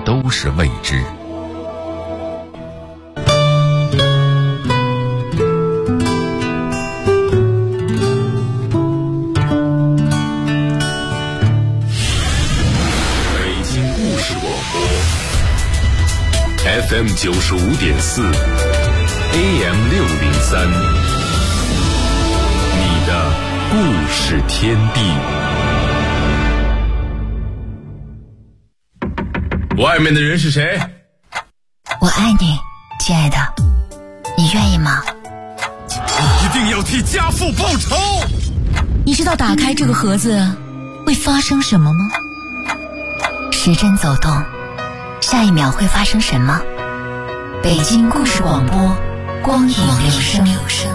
都是未知。 北京故事广播 FM 95.4 AM 603，你的故事天地。外面的人是谁？ 我爱你，亲爱的，你愿意吗？ 一定要替家父报仇！ 你知道打开这个盒子会发生什么吗？时针走动，下一秒会发生什么？北京故事广播，光影留声。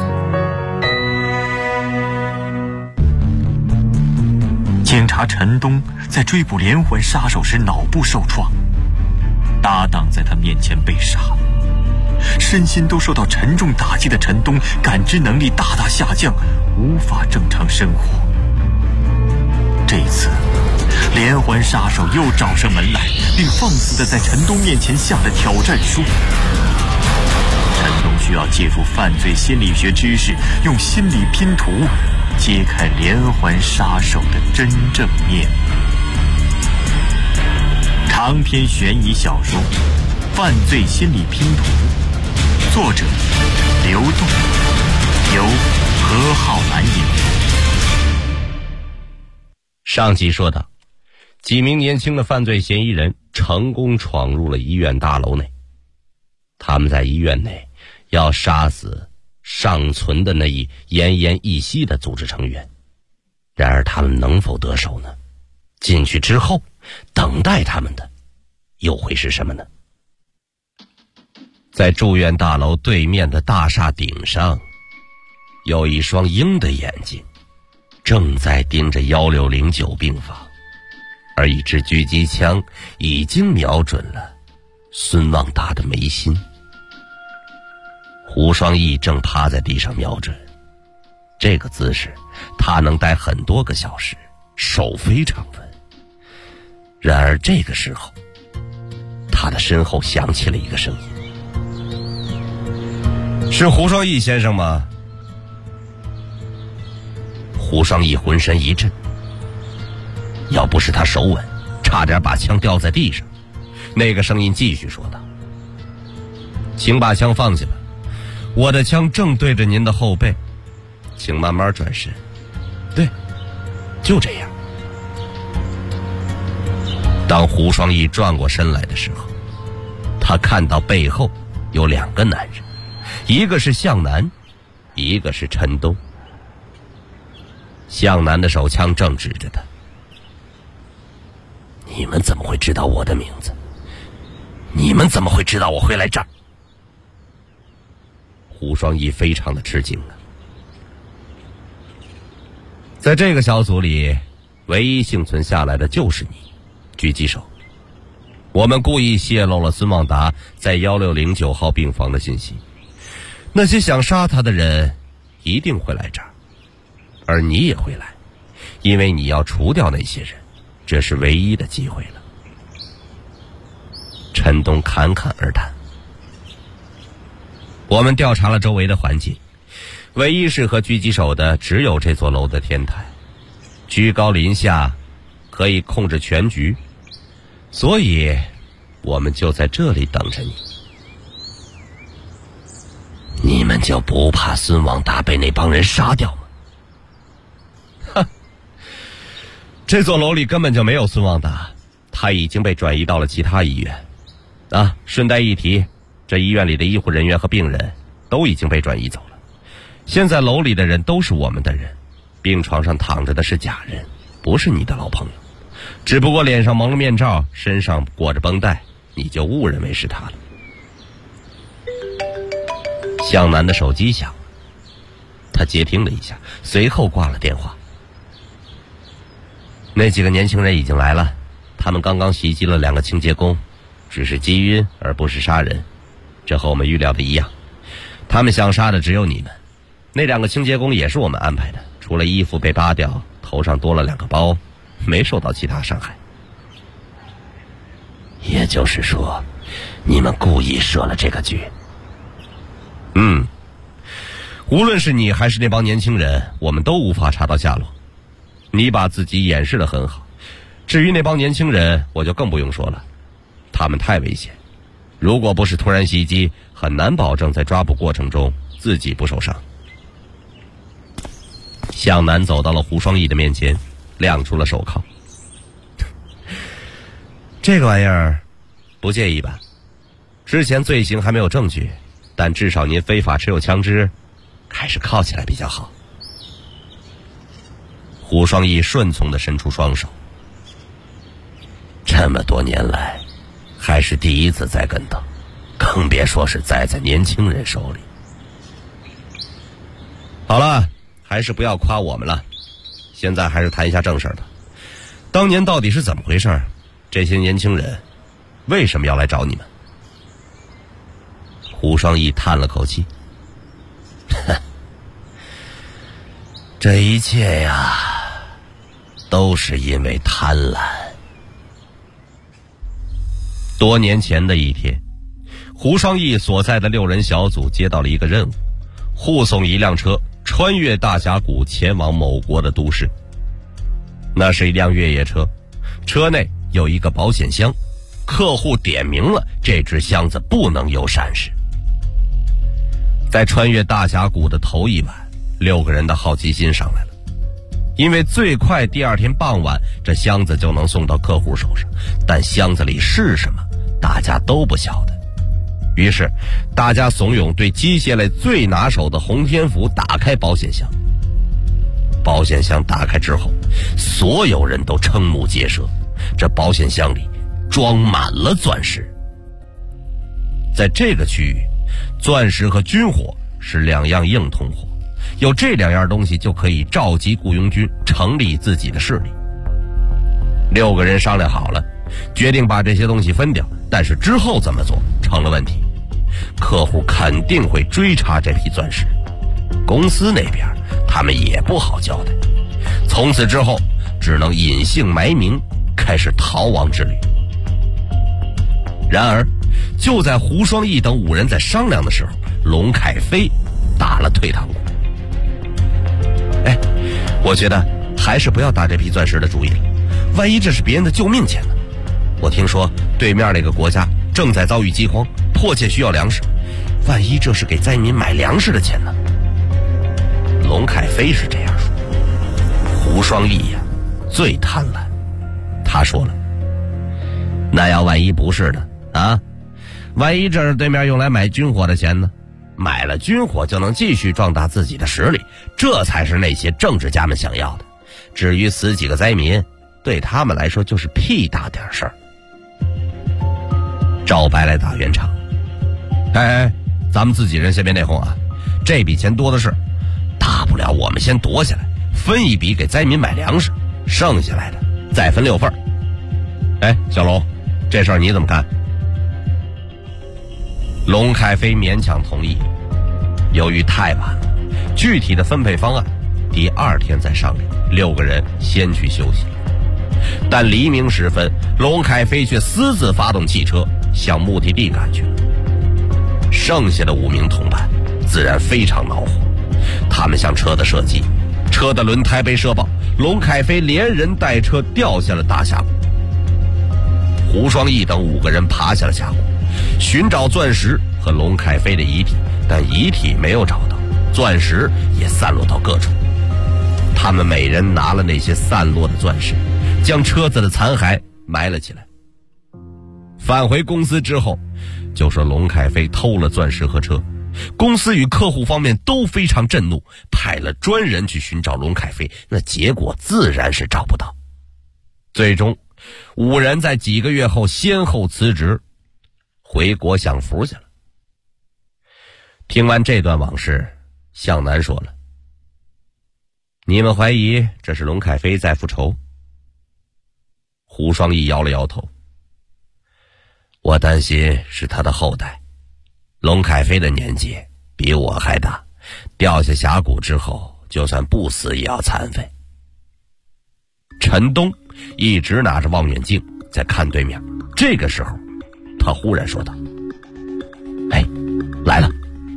警察陈东在追捕连环杀手时脑部受创，搭档在他面前被杀，身心都受到沉重打击的陈东感知能力大大下降，无法正常生活。这一次连环杀手又找上门来，并放肆地在陈东面前下了挑战书。陈东需要借助犯罪心理学知识，用心理拼图揭开连环杀手的真正面目。长篇悬疑小说《犯罪心理拼图》，作者刘栋，由何浩南演播。 上集说到，几名年轻的犯罪嫌疑人成功闯入了医院大楼内，他们在医院内要杀死尚存的那一奄奄一息的组织成员。然而他们能否得手呢？进去之后，等待他们的又会是什么呢？在住院大楼对面的大厦顶上，有一双鹰的眼睛正在盯着1609病房，而一支狙击枪已经瞄准了孙旺达的眉心。胡双义正趴在地上瞄准，这个姿势他能待很多个小时，手非常稳。然而这个时候，他的身后响起了一个声音：“是胡双义先生吗？”胡双义浑身一震，要不是他手稳，差点把枪掉在地上。那个声音继续说道：“请把枪放下吧，我的枪正对着您的后背，请慢慢转身。对，就这样。”当胡双义转过身来的时候，他看到背后有两个男人，一个是向南，一个是陈东。向南的手枪正指着他：“你们怎么会知道我的名字？你们怎么会知道我会来这儿？”胡双义非常的吃惊啊！在这个小组里，唯一幸存下来的就是你，狙击手。我们故意泄露了孙旺达在1609号病房的信息，那些想杀他的人一定会来这儿，而你也会来，因为你要除掉那些人，这是唯一的机会了。陈东侃侃而谈：“我们调查了周围的环境，唯一适合狙击手的只有这座楼的天台，居高临下，可以控制全局，所以我们就在这里等着你。你们就不怕孙旺达被那帮人杀掉吗？”哼，这座楼里根本就没有孙旺达，他已经被转移到了其他医院。顺带一提，这医院里的医护人员和病人都已经被转移走了。现在楼里的人都是我们的人，病床上躺着的是假人，不是你的老朋友，只不过脸上蒙了面罩，身上裹着绷带，你就误认为是他了。向南的手机响了，他接听了一下，随后挂了电话。那几个年轻人已经来了，他们刚刚袭击了2个清洁工，只是击晕而不是杀人，这和我们预料的一样。他们想杀的只有你们，那2个清洁工也是我们安排的，除了衣服被扒掉，头上多了2个包，没受到其他伤害。 也就是说，你们故意设了这个局。无论是你还是那帮年轻人，我们都无法查到下落。你把自己掩饰得很好，至于那帮年轻人，我就更不用说了，他们太危险，如果不是突然袭击，很难保证在抓捕过程中自己不受伤。向南走到了胡双义的面前，亮出了手铐。这个玩意儿不介意吧？之前罪行还没有证据，但至少您非法持有枪支，还是铐起来比较好。胡双义顺从地伸出双手。这么多年来，还是第一次栽跟头，更别说是栽在年轻人手里。好了，还是不要夸我们了，现在还是谈一下正事吧。当年到底是怎么回事？这些年轻人为什么要来找你们？胡双义叹了口气，这一切呀，都是因为贪婪。多年前的一天，胡双义所在的6人小组接到了一个任务，护送一辆车穿越大峡谷前往某国的都市。那是一辆越野车，车内有一个保险箱，客户点明了这只箱子不能有闪失。在穿越大峡谷的头一晚，6个人的好奇心上来了，因为最快第2天傍晚这箱子就能送到客户手上，但箱子里是什么大家都不晓得。于是大家怂恿对机械类最拿手的洪天福打开保险箱。保险箱打开之后，所有人都瞠目结舌，这保险箱里装满了钻石。在这个区域，钻石和军火是2样硬通货，有这2样东西就可以召集雇佣军，成立自己的势力。6个人商量好了，决定把这些东西分掉，但是之后怎么做成了问题。客户肯定会追查这批钻石，公司那边他们也不好交代，从此之后只能隐姓埋名，开始逃亡之旅。然而就在胡双义等5人在商量的时候，龙凯飞打了退堂鼓。我觉得还是不要打这批钻石的主意了，万一这是别人的救命钱呢？我听说对面那个国家正在遭遇饥荒，迫切需要粮食，万一这是给灾民买粮食的钱呢？龙凯飞是这样说。胡双义呀，最贪婪。他说了，那要万一不是呢？万一这是对面用来买军火的钱呢？买了军火就能继续壮大自己的实力，这才是那些政治家们想要的。至于死几个灾民，对他们来说就是屁大点事儿。赵白来打圆场，咱们自己人先别内讧啊，这笔钱多的是，大不了我们先夺下来，分一笔给灾民买粮食，剩下来的再分6份。小龙，这事儿你怎么看？龙凯飞勉强同意，由于太晚了，具体的分配方案第2天再商量，6个人先去休息。但黎明时分，龙凯飞却私自发动汽车向目的地赶去了。剩下的5名同伴自然非常恼火，他们向车子射击，车的轮胎被射爆，龙凯飞连人带车掉下了大峡谷。胡双义等5个人爬下了峡谷，寻找钻石和龙凯飞的遗体，但遗体没有找到，钻石也散落到各处。他们每人拿了那些散落的钻石，将车子的残骸埋了起来。返回公司之后，就说龙凯飞偷了钻石和车。公司与客户方面都非常震怒，派了专人去寻找龙凯飞，那结果自然是找不到。最终5人在几个月后先后辞职，回国享福去了。听完这段往事，向南说了，你们怀疑这是龙凯飞在复仇？胡双义摇了摇头，我担心是他的后代。龙凯飞的年纪比我还大，掉下峡谷之后就算不死也要残废。陈东一直拿着望远镜在看对面。这个时候他忽然说道：哎，来了。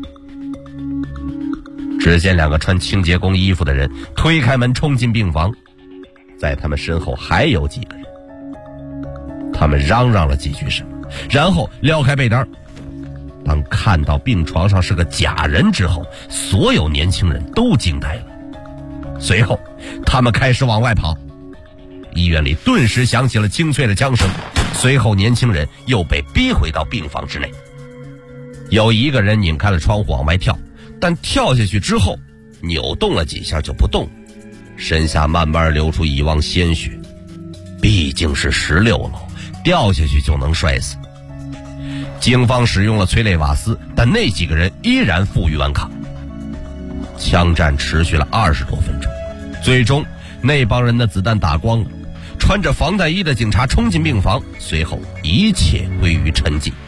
只见两个穿清洁工衣服的人推开门冲进病房，在他们身后还有几个人。他们嚷嚷了几句什么，然后撩开被单。当看到病床上是个假人之后，所有年轻人都惊呆了。随后他们开始往外跑，医院里顿时响起了清脆的枪声，随后年轻人又被逼回到病房之内。有一个人拧开了窗户往外跳，但跳下去之后扭动了几下就不动，身下慢慢流出一汪鲜血。毕竟是16楼，掉下去就能摔死。警方使用了催泪瓦斯，但那几个人依然负隅顽抗。枪战持续了20多分钟，最终那帮人的子弹打光了。穿着防弹衣的警察冲进病房，随后一切归于沉寂。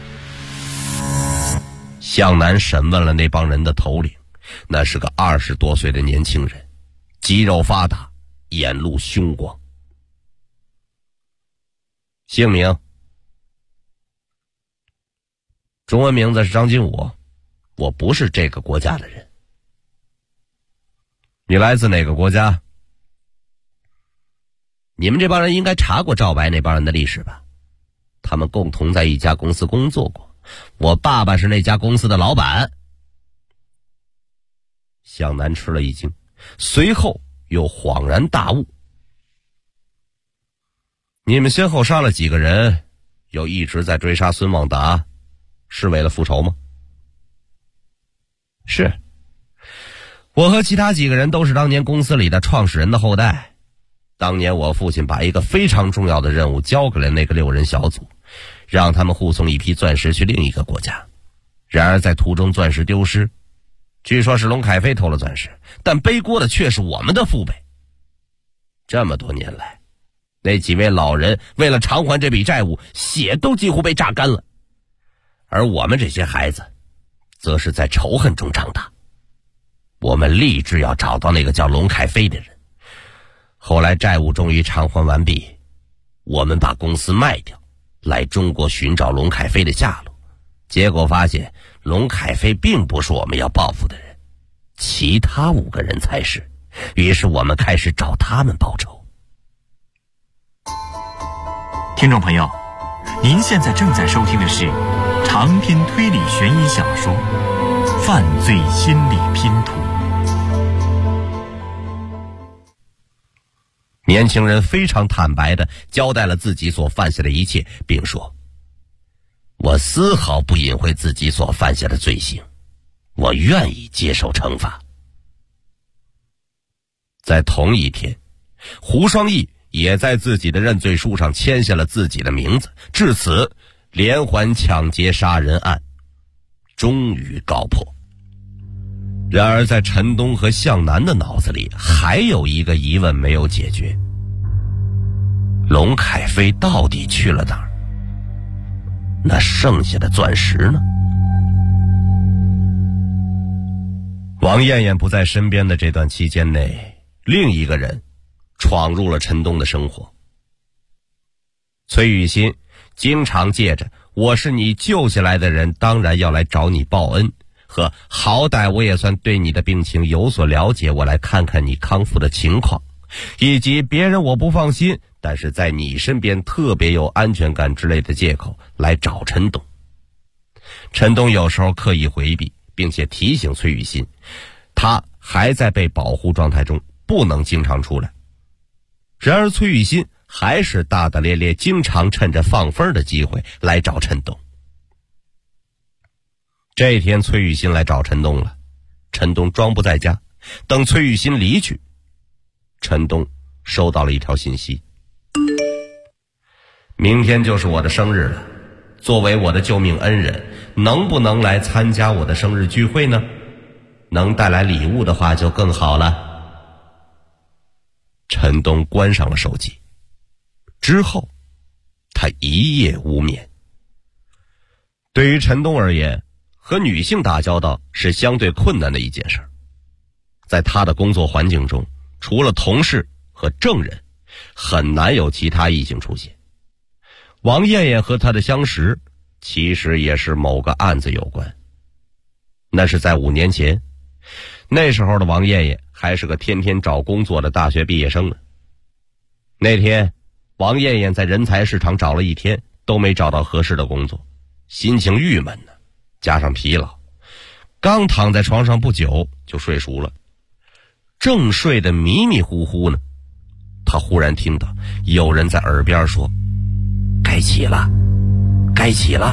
向南审问了那帮人的头领，那是个20多岁的年轻人，肌肉发达，眼露凶光。姓名：中文名字是张金武，我不是这个国家的人。你来自哪个国家？你们这帮人应该查过赵白那帮人的历史吧？他们共同在一家公司工作过，我爸爸是那家公司的老板。向南吃了一惊，随后又恍然大悟。你们先后杀了几个人，又一直在追杀孙旺达，是为了复仇吗？是，我和其他几个人都是当年公司里的创始人的后代。当年我父亲把一个非常重要的任务交给了那个6人小组，让他们护送一批钻石去另一个国家。然而在途中钻石丢失，据说是龙凯飞偷了钻石，但背锅的却是我们的父辈。这么多年来，那几位老人为了偿还这笔债务，血都几乎被榨干了，而我们这些孩子则是在仇恨中长大。我们立志要找到那个叫龙凯飞的人。后来债务终于偿还完毕，我们把公司卖掉，来中国寻找龙凯飞的下落。结果发现龙凯飞并不是我们要报复的人，其他5个人才是。于是我们开始找他们报仇。 听众朋友，您现在正在收听的是长篇推理悬疑小说《犯罪心理拼图》。 年轻人非常坦白地交代了自己所犯下的一切，并说：我丝毫不隐晦自己所犯下的罪行，我愿意接受惩罚。在同一天，胡双义也在自己的认罪书上签下了自己的名字，至此连环抢劫杀人案终于告破。然而在陈东和向南的脑子里还有一个疑问没有解决：龙凯飞到底去了哪儿？那剩下的钻石呢？王艳艳不在身边的这段期间内，另一个人闯入了陈东的生活。崔雨欣经常借着我是你救下来的人，当然要来找你报恩，和好歹我也算对你的病情有所了解，我来看看你康复的情况，以及别人我不放心但是在你身边特别有安全感之类的借口来找陈东。陈东有时候刻意回避，并且提醒崔雨欣他还在被保护状态中，不能经常出来。然而崔雨欣还是大大咧咧，经常趁着放风的机会来找陈东。这一天崔雨欣来找陈东了，陈东装不在家。等崔雨欣离去，陈东收到了一条信息：明天就是我的生日了，作为我的救命恩人，能不能来参加我的生日聚会呢？能带来礼物的话就更好了。陈东关上了手机，之后他一夜无眠。对于陈东而言，和女性打交道是相对困难的一件事。在他的工作环境中，除了同事和证人，很难有其他异性出现。 王艳艳和他的相识其实也是某个案子有关。那是在5年前，那时候的王艳艳还是个天天找工作的大学毕业生呢。那天王艳艳在人才市场找了一天都没找到合适的工作，心情郁闷呢，加上疲劳，刚躺在床上不久就睡熟了。正睡得迷迷糊糊呢，他忽然听到有人在耳边说：“该起了，该起了。”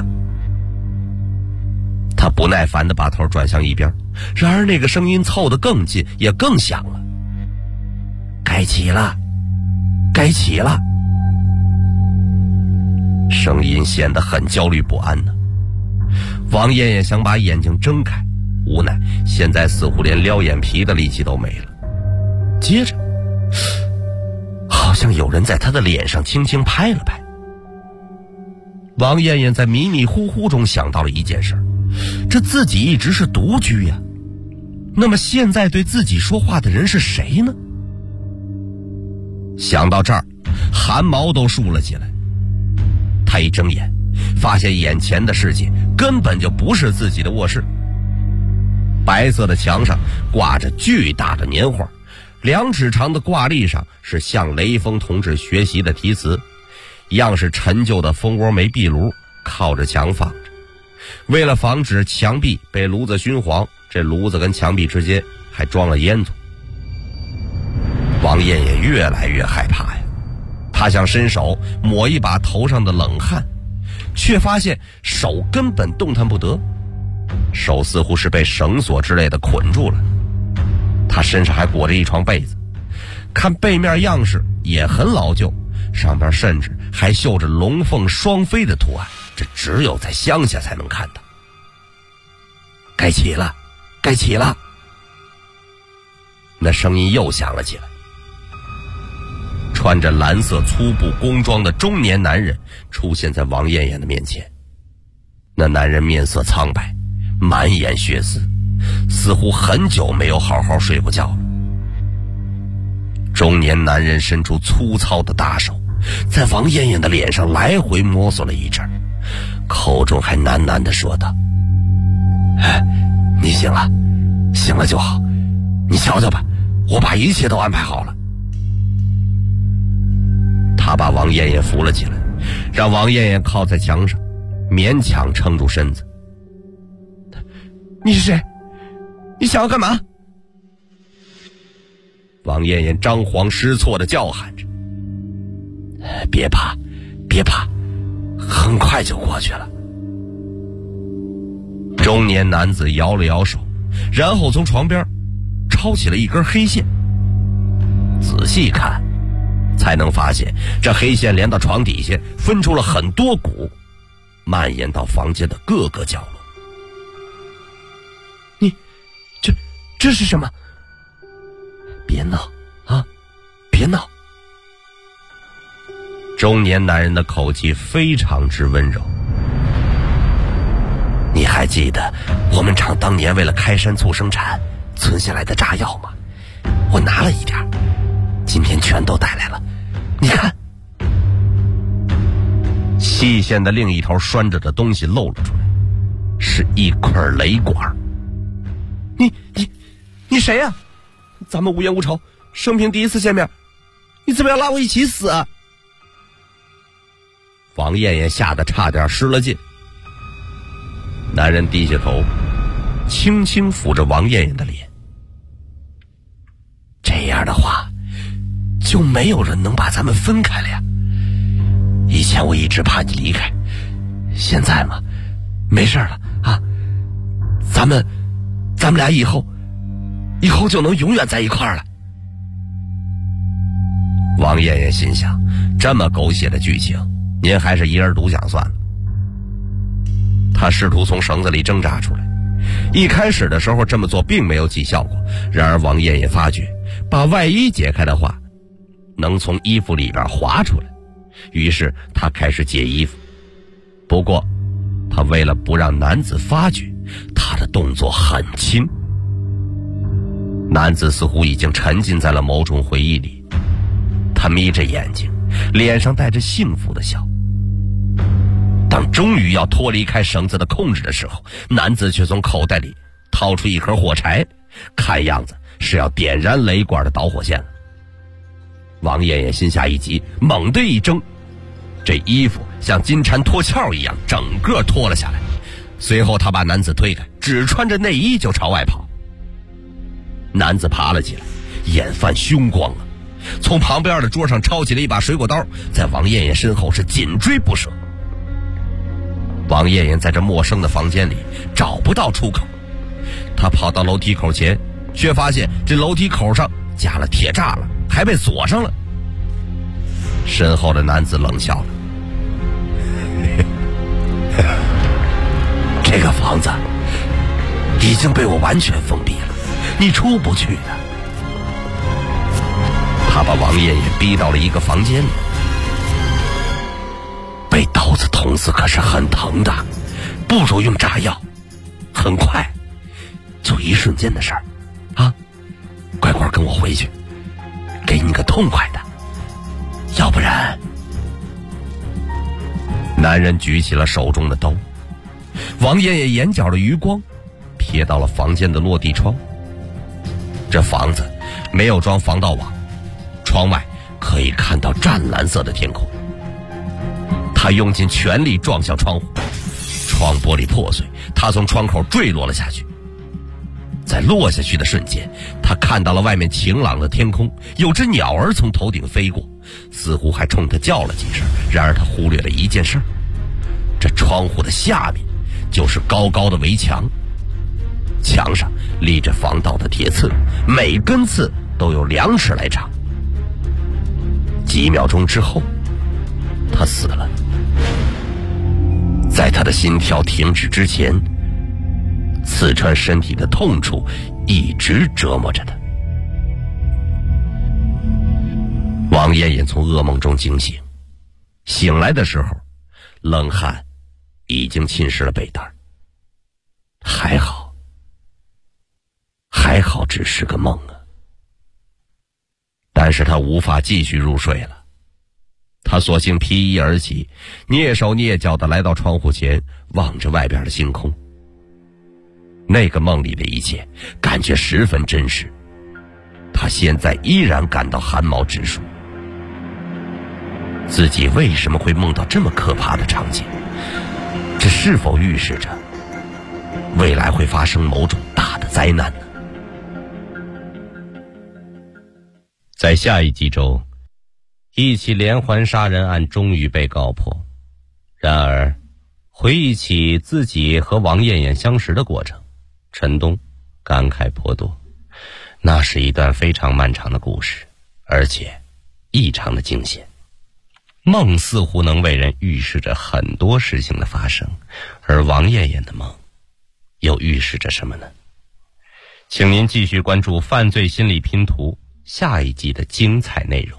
他不耐烦地把头转向一边，然而那个声音凑得更近，也更响了：“该起了，该起了。”声音显得很焦虑不安呢。王艳艳想把眼睛睁开，无奈现在似乎连撩眼皮的力气都没了。接着好像有人在她的脸上轻轻拍了拍。王艳艳在迷迷糊糊中想到了一件事，这自己一直是独居呀，那么现在对自己说话的人是谁呢？想到这儿，汗毛都竖了起来。他一睁眼，发现眼前的世界根本就不是自己的卧室。白色的墙上挂着巨大的年画，2尺长的挂历上是向雷锋同志学习的题词，样式陈旧的蜂窝煤壁炉靠着墙放着。为了防止墙壁被炉子熏黄，这炉子跟墙壁之间还装了烟囱。王艳艳越来越害怕呀，她想伸手抹一把头上的冷汗，却发现手根本动弹不得，手似乎是被绳索之类的捆住了。她身上还裹着一床被子，看背面样式也很老旧，上边甚至还绣着龙凤双飞的图案，这只有在乡下才能看到。该起了，该起了。那声音又响了起来。穿着蓝色粗布工装的中年男人出现在王艳艳的面前。那男人面色苍白，满眼血丝，似乎很久没有好好睡过觉了。中年男人伸出粗糙的大手，在王艳艳的脸上来回摸索了一阵，口中还喃喃地说道：“哎，你醒了，醒了就好，你瞧瞧吧，我把一切都安排好了。”他把王艳艳扶了起来，让王艳艳靠在墙上，勉强撑住身子。“你是谁？你想要干嘛？”王艳艳张皇失措地叫喊着。“别怕，别怕，很快就过去了。”中年男子摇了摇手，然后从床边抄起了一根黑线。仔细看，才能发现这黑线连到床底下，分出了很多股，蔓延到房间的各个角落。“你，这是什么？”“别闹啊，别闹。”中年男人的口气非常之温柔。“你还记得我们厂当年为了开山促生产存下来的炸药吗？我拿了一点，今天全都带来了，你看。”细线的另一头拴着的东西露了出来，是一块雷管。“你谁呀？咱们无冤无仇，生平第一次见面，你怎么要拉我一起死啊？”王艳艳吓得差点失了劲。男人低下头，轻轻抚着王艳艳的脸。“这样的话，就没有人能把咱们分开了呀。以前我一直怕你离开，现在嘛，没事了啊。咱们俩以后就能永远在一块儿了。”王艳艳心想，这么狗血的剧情，您还是一人独享算了。他试图从绳子里挣扎出来，一开始的时候这么做并没有起效果，然而王艳艳发觉把外衣解开的话能从衣服里边滑出来，于是他开始解衣服。不过他为了不让男子发觉，他的动作很轻。男子似乎已经沉浸在了某种回忆里，他眯着眼睛，脸上带着幸福的笑。 终于要脱离开绳子的控制的时候，男子却从口袋里掏出一盒火柴，看样子是要点燃雷管的导火线了。王艳艳心下一急，猛地一挣，这衣服像金蝉脱壳一样整个脱了下来。随后他把男子推开，只穿着内衣就朝外跑。男子爬了起来，眼泛凶光啊，从旁边的桌上抄起了一把水果刀，在王艳艳身后是紧追不舍。王艳艳在这陌生的房间里找不到出口，她跑到楼梯口前，却发现这楼梯口上加了铁栅了，还被锁上了。身后的男子冷笑了，这个房子已经被我完全封闭了，你出不去的。他把王艳艳逼到了一个房间里，被刀子捅死可是很疼的，不如用炸药，很快，就一瞬间的事儿啊！乖乖跟我回去，给你个痛快的，要不然……男人举起了手中的刀，王艳艳眼角的余光瞥到了房间的落地窗。这房子没有装防盗网，窗外可以看到湛蓝色的天空。他用尽全力撞向窗户，窗玻璃破碎，他从窗口坠落了下去。在落下去的瞬间，他看到了外面晴朗的天空，有只鸟儿从头顶飞过，似乎还冲他叫了几声。然而他忽略了一件事，这窗户的下面就是高高的围墙，墙上立着防盗的铁刺，每根刺都有2尺来长。几秒钟之后，他死了。在他的心跳停止之前，刺穿身体的痛楚一直折磨着他。王艳艳从噩梦中惊醒，醒来的时候，冷汗已经浸湿了被单。还好只是个梦啊。但是他无法继续入睡了，他索性披衣而起，蹑手蹑脚地来到窗户前，望着外边的星空。那个梦里的一切感觉十分真实，他现在依然感到汗毛直竖。自己为什么会梦到这么可怕的场景？这是否预示着未来会发生某种大的灾难呢？在下一集中，一起连环杀人案终于被告破。然而，回忆起自己和王艳艳相识的过程，陈东感慨颇多。那是一段非常漫长的故事，而且异常的惊险。梦似乎能为人预示着很多事情的发生，而王艳艳的梦又预示着什么呢？请您继续关注《犯罪心理拼图》下一集的精彩内容。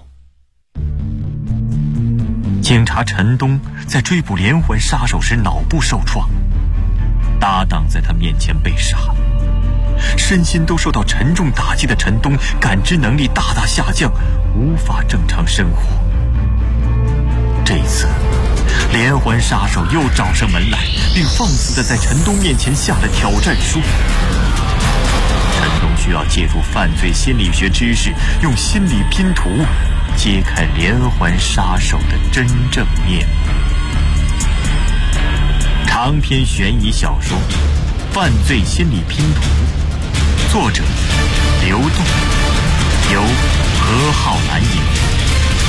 警察陈东在追捕连环杀手时脑部受创，搭档在他面前被杀，身心都受到沉重打击的陈东感知能力大大下降，无法正常生活。这一次连环杀手又找上门来，并放肆地在陈东面前下了挑战书。陈东需要借助犯罪心理学知识，用心理拼图揭开连环杀手的真正面目。长篇悬疑小说《犯罪心理拼图》，作者刘栋，由何浩南演播。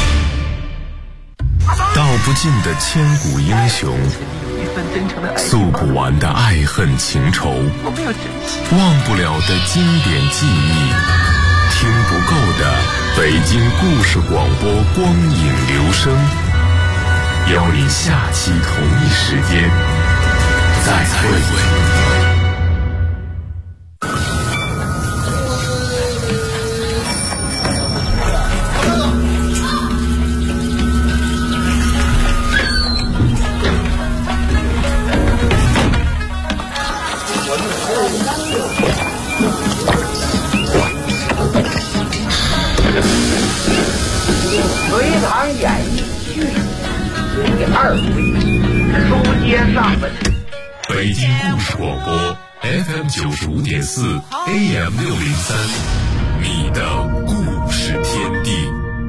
道不尽的千古英雄，诉不完的爱恨情仇，忘不了的经典记忆，听不够的北京故事广播光影留声，邀你下期同一时间再会。 隋唐演义序第2回，书接北京故事广播 FM95.4 AM603， 你的故事天地。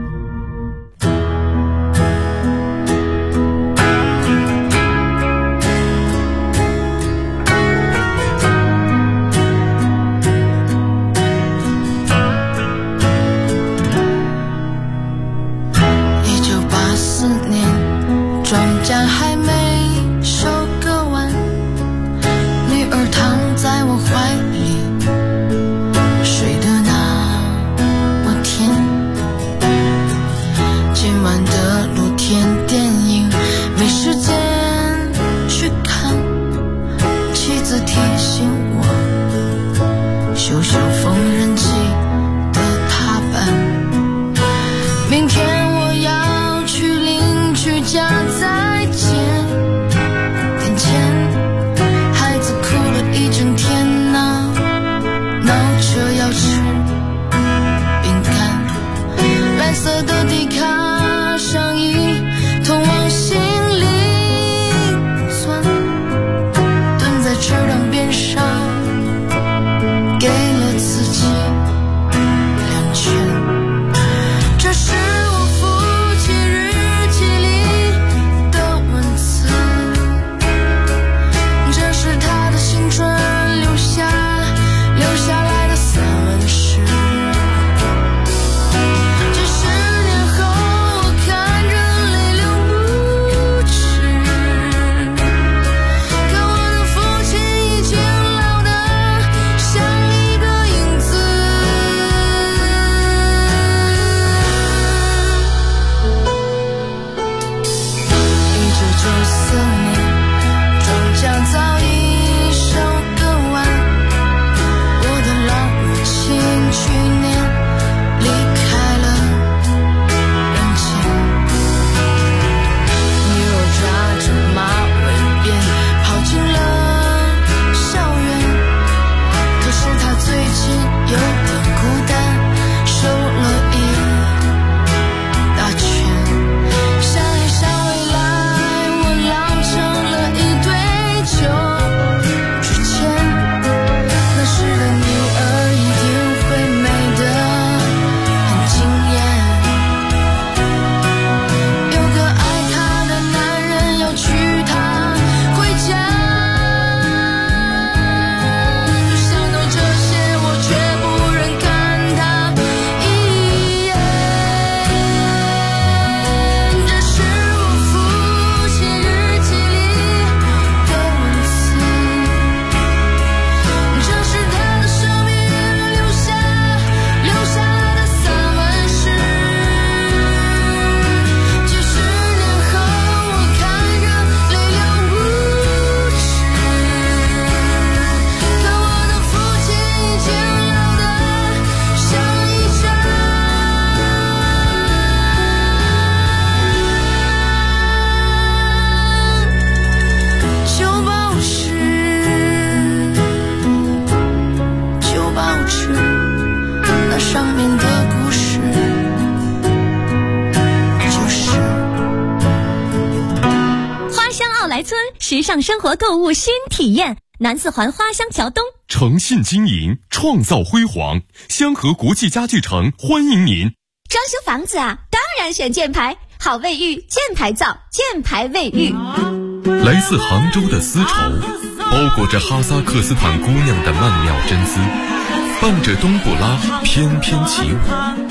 时尚生活购物新体验，南四环花乡桥东， 诚信经营，创造辉煌，香河国际家具城欢迎您。 装修房子啊，当然选箭牌，好卫浴，箭牌造，箭牌卫浴。 来自杭州的丝绸，包裹着哈萨克斯坦姑娘的曼妙真姿，伴着冬不拉翩翩起舞。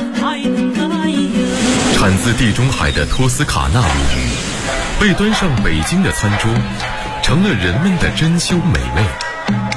产自地中海的托斯卡纳米，被端上北京的餐桌，成了人们的珍馐美味。